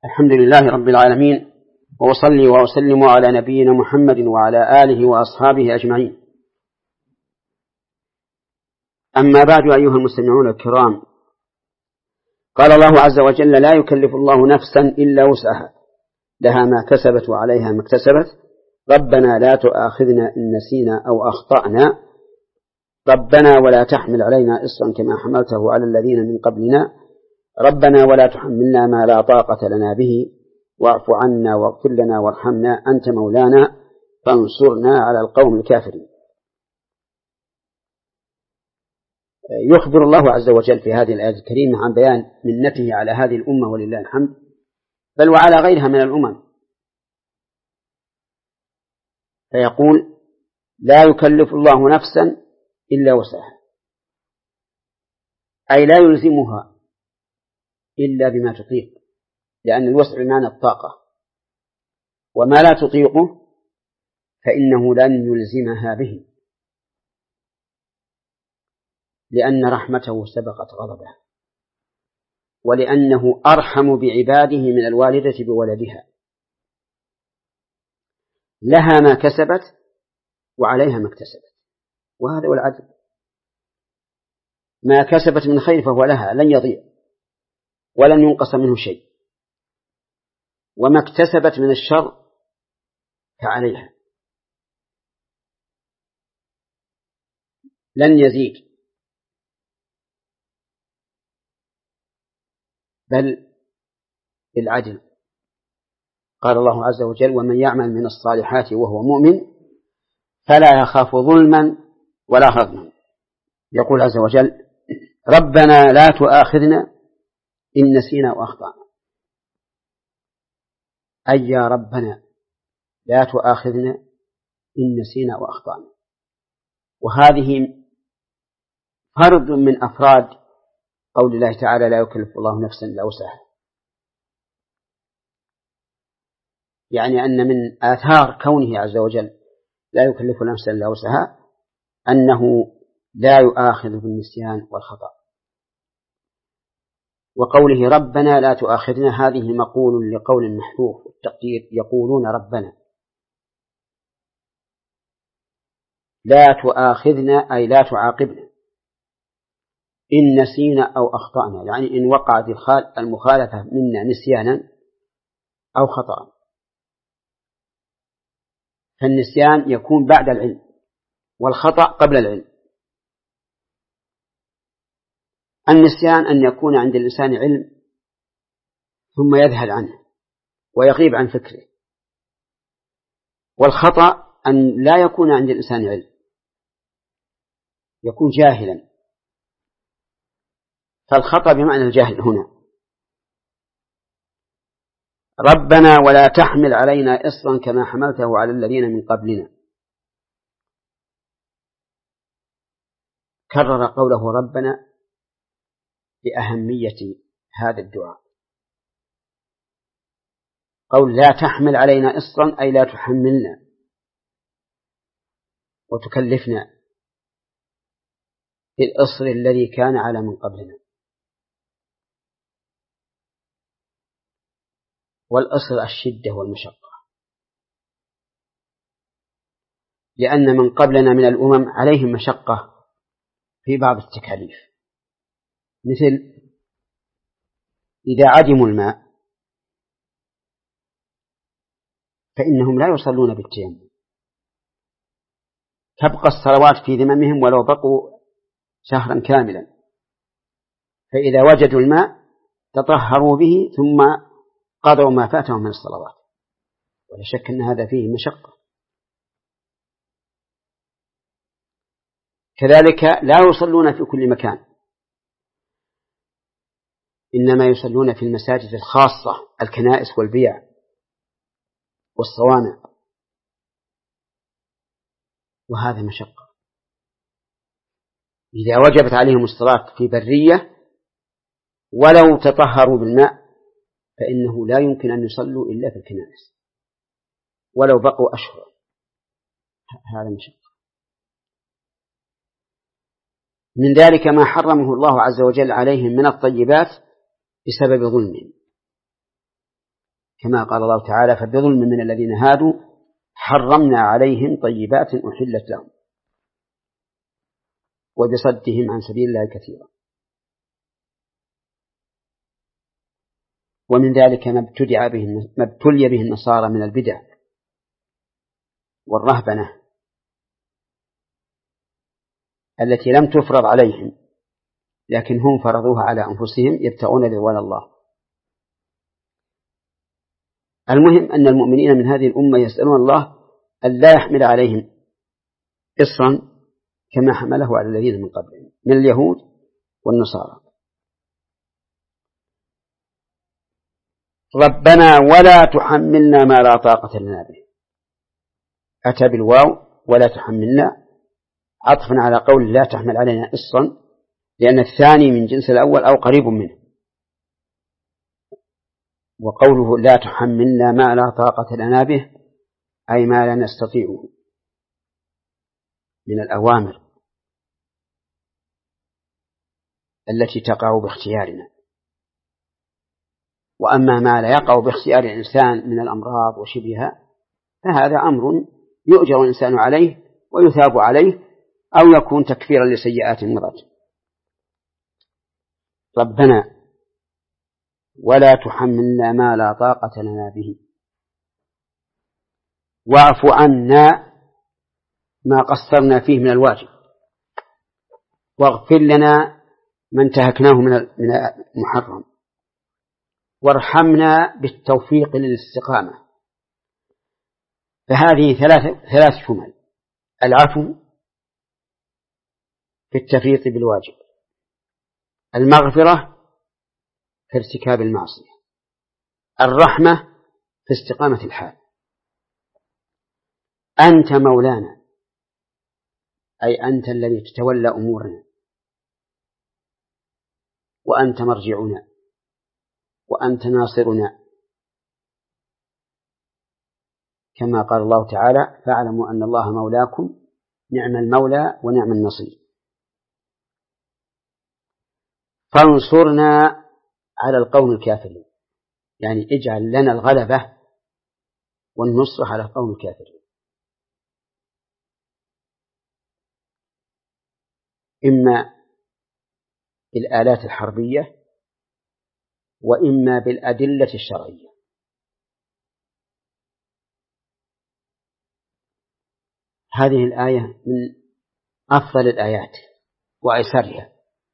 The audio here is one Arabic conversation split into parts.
الحمد لله رب العالمين، وأصلي وأسلم على نبينا محمد وعلى آله وأصحابه أجمعين. أما بعد، أيها المستمعون الكرام، قال الله عز وجل: لا يكلف الله نفسا إلا وسعها، لها ما كسبت وعليها ما اكتسبت، ربنا لا تؤاخذنا إن نسينا أو أخطأنا، ربنا ولا تحمل علينا إصرا كما حملته على الذين من قبلنا، ربنا ولا تحملنا ما لا طاقة لنا به، واعف عنا واغفر لنا وارحمنا أنت مولانا فانصرنا على القوم الكافرين. يخبر الله عز وجل في هذه الآية الكريمة عن بيان منته على هذه الأمة ولله الحمد، بل وعلى غيرها من الأمم، فيقول: لا يكلف الله نفسا إلا وسعها، أي لا يلزمها إلا بما تطيق، لأن الوسع بمعنى الطاقة، وما لا تطيقه فإنه لن يلزمها به، لأن رحمته سبقت غضبه، ولأنه أرحم بعباده من الوالدة بولدها، لها ما كسبت وعليها ما اكتسبت، وهذا هو العدل. ما كسبت من خير فهو لها، لن يضيع ولن ينقص منه شيء، وما اكتسبت من الشر فعليها، لن يزيد بل بالعدل. قال الله عز وجل: ومن يعمل من الصالحات وهو مؤمن فلا يخاف ظلما ولا هضما. يقول عز وجل: ربنا لا تؤاخذنا إن نسينا وأخطأنا، أي يا ربنا لا تؤاخذنا إن نسينا وأخطأنا. وهذه فرد من أفراد قول الله تعالى: لا يكلف الله نفسا إلا وسعها، يعني أن من آثار كونه عز وجل لا يكلف نفسا إلا وسعها أنه لا يؤاخذ بالنسيان والخطأ. وقوله ربنا لا تؤاخذنا هذه مقول لقول محذوف، التقدير يقولون ربنا لا تؤاخذنا أي لا تعاقبنا إن نسينا أو أخطأنا، يعني إن وقعت المخالفة منا نسيانا أو خطأ. فالنسيان يكون بعد العلم، والخطأ قبل العلم. النسيان أن يكون عند الإنسان علم ثم يذهل عنه ويغيب عن فكره، والخطأ أن لا يكون عند الإنسان علم، يكون جاهلا، فالخطأ بمعنى الجاهل هنا. ربنا ولا تحمل علينا إصرا كما حملته على الذين من قبلنا. كرر قوله ربنا بأهمية هذا الدعاء، قول لا تحمل علينا إصرا أي لا تحملنا وتكلفنا بالإصر الذي كان على من قبلنا. والإصر الشدة والمشقة، لأن من قبلنا من الأمم عليهم مشقة في بعض التكاليف، مثل إذا عدموا الماء فإنهم لا يصلون بالتيمم، تبقى الصلوات في ذممهم ولو بقوا شهرا كاملا، فإذا وجدوا الماء تطهروا به ثم قضوا ما فاتهم من الصلوات، ولا شك أن هذا فيه مشقة. كذلك لا يصلون في كل مكان، إنما يصلون في المساجد الخاصة، الكنائس والبيع والصوامع، وهذا مشقة. إذا وجبت عليهم الصلاة في برية ولو تطهروا بالماء فإنه لا يمكن أن يصلوا إلا في الكنائس ولو بقوا أشهر، هذا مشقة. من ذلك ما حرمه الله عز وجل عليهم من الطيبات بسبب ظلمهم، كما قال الله تعالى: فبظلم من الذين هادوا حرمنا عليهم طيبات أحلت لهم وبصدهم عن سبيل الله كثيرا. ومن ذلك ما ابتلي به النصارى من البدع والرهبنة التي لم تفرض عليهم، لكن هم فرضوها على أنفسهم يبتغون رضوان الله. المهم أن المؤمنين من هذه الأمة يسألون الله أن لا يحمل عليهم إصرا كما حمله على الذين من قبلهم من اليهود والنصارى. ربنا ولا تحملنا ما لا طاقة لنا به، أتى بالواو ولا تحملنا عطفا على قول لا تحمل علينا إصرا، لأن الثاني من جنس الأول أو قريب منه. وقوله لا تحملنا ما لا طاقة لنا به أي ما لا نستطيعه من الأوامر التي تقع باختيارنا. وأما ما لا يقع باختيار الإنسان من الأمراض وشبهها فهذا أمر يؤجر الإنسان عليه ويثاب عليه، أو يكون تكفيرا لسيئات مرت. ربنا ولا تحملنا ما لا طاقة لنا به واعف عنا ما قصرنا فيه من الواجب، واغفر لنا ما انتهكناه من المحرم، وارحمنا بالتوفيق للاستقامة. فهذه ثلاث شمل: العفو في التفريط بالواجب، المغفرة في ارتكاب المعصية، الرحمة في استقامة الحال. أنت مولانا أي أنت الذي تتولى أمورنا، وأنت مرجعنا، وأنت ناصرنا، كما قال الله تعالى: فاعلموا أن الله مولاكم نعم المولى ونعم النصير. فانصرنا على القوم الكافرين، يعني اجعل لنا الغلبة والنصر على القوم الكافرين، إما بالآلات الحربية وإما بالأدلة الشرعية. هذه الآية من أفضل الآيات وأيسرها،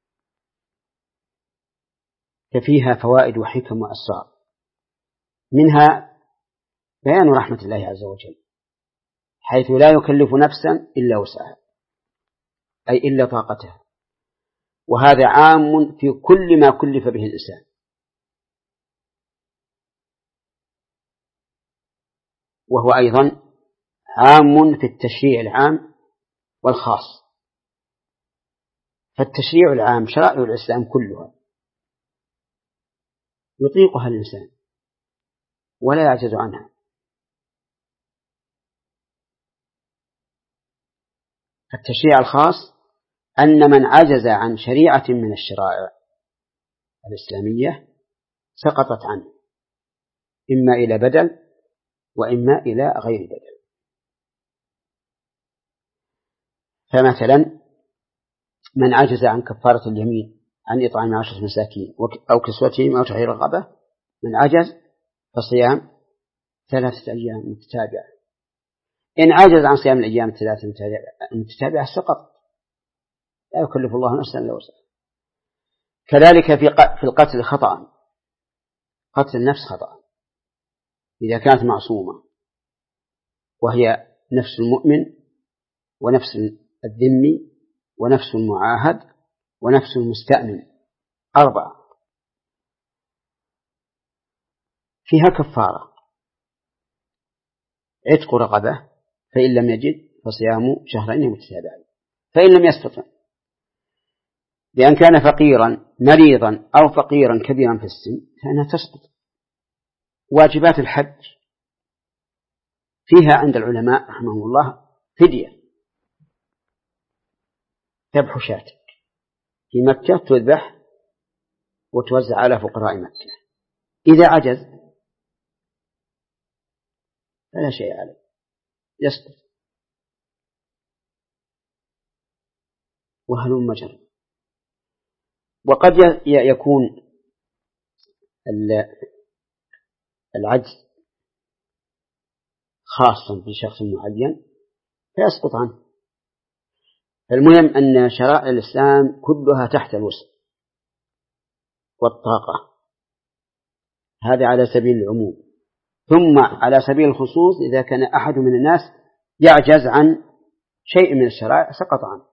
ففيها فوائد وحكم وأسرار، منها بيان رحمة الله عز وجل، حيث لا يكلف نفسا إلا وسعها أي إلا طاقتها، وهذا عام في كل ما كلف به الإنسان. وهو أيضا عام في التشريع العام والخاص. فالتشريع العام شرائع الإسلام كلها يطيقها الإنسان ولا يعجز عنها. التشريع الخاص أن من عجز عن شريعة من الشرائع الإسلامية سقطت عنه، إما إلى بدل وإما إلى غير بدل. فمثلا من عجز عن كفارة اليمين عن إطعام 10 مساكين أو كسوتهم أو تحرير رقبة، من عجز فصيام 3 أيام متتابعة. إن عجز عن صيام الأيام 3 متتابعة سقط، لا يكلف الله نفسا إلا وسعها. كذلك في القتل خطأ، قتل النفس خطأ إذا كانت معصومة، وهي نفس المؤمن ونفس الذمي ونفس المعاهد ونفس المستأمن، 4. فيها كفارة: عتق رقبة، فإن لم يجد فصيام 2 شهر متتابعين، فإن لم يستطع، لأن كان فقيرا مريضا أو فقيرا كبيرا في السن فإنها تسقط. واجبات الحج فيها عند العلماء رحمهم الله فدية: ذبح شاة في مكة تذبح وتوزع على فقراء مكة. إذا عجز فلا شيء عليه يسقط. وهلم جرا. وقد يكون العجز خاصا بشخص معين فيسقط عنه. المهم أن شرائع الإسلام كلها تحت الوسع والطاقة، هذا على سبيل العموم. ثم على سبيل الخصوص إذا كان أحد من الناس يعجز عن شيء من الشرائع سقط عنه.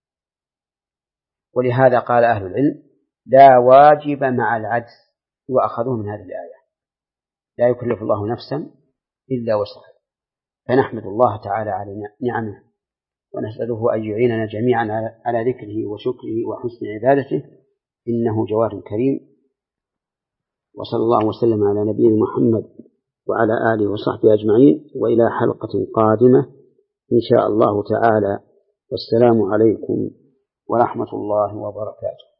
ولهذا قال أهل العلم لا واجب مع العجز، وأخذوه من هذه الآية لا يكلف الله نفسا إلا وسعها. فنحمد الله تعالى على نعمه ونسأله أن يعيننا جميعا على ذكره وشكره وحسن عبادته، إنه جواد كريم. وصلى الله وسلم على نبينا محمد وعلى آله وصحبه أجمعين، وإلى حلقة قادمة إن شاء الله تعالى، والسلام عليكم ورحمة الله وبركاته.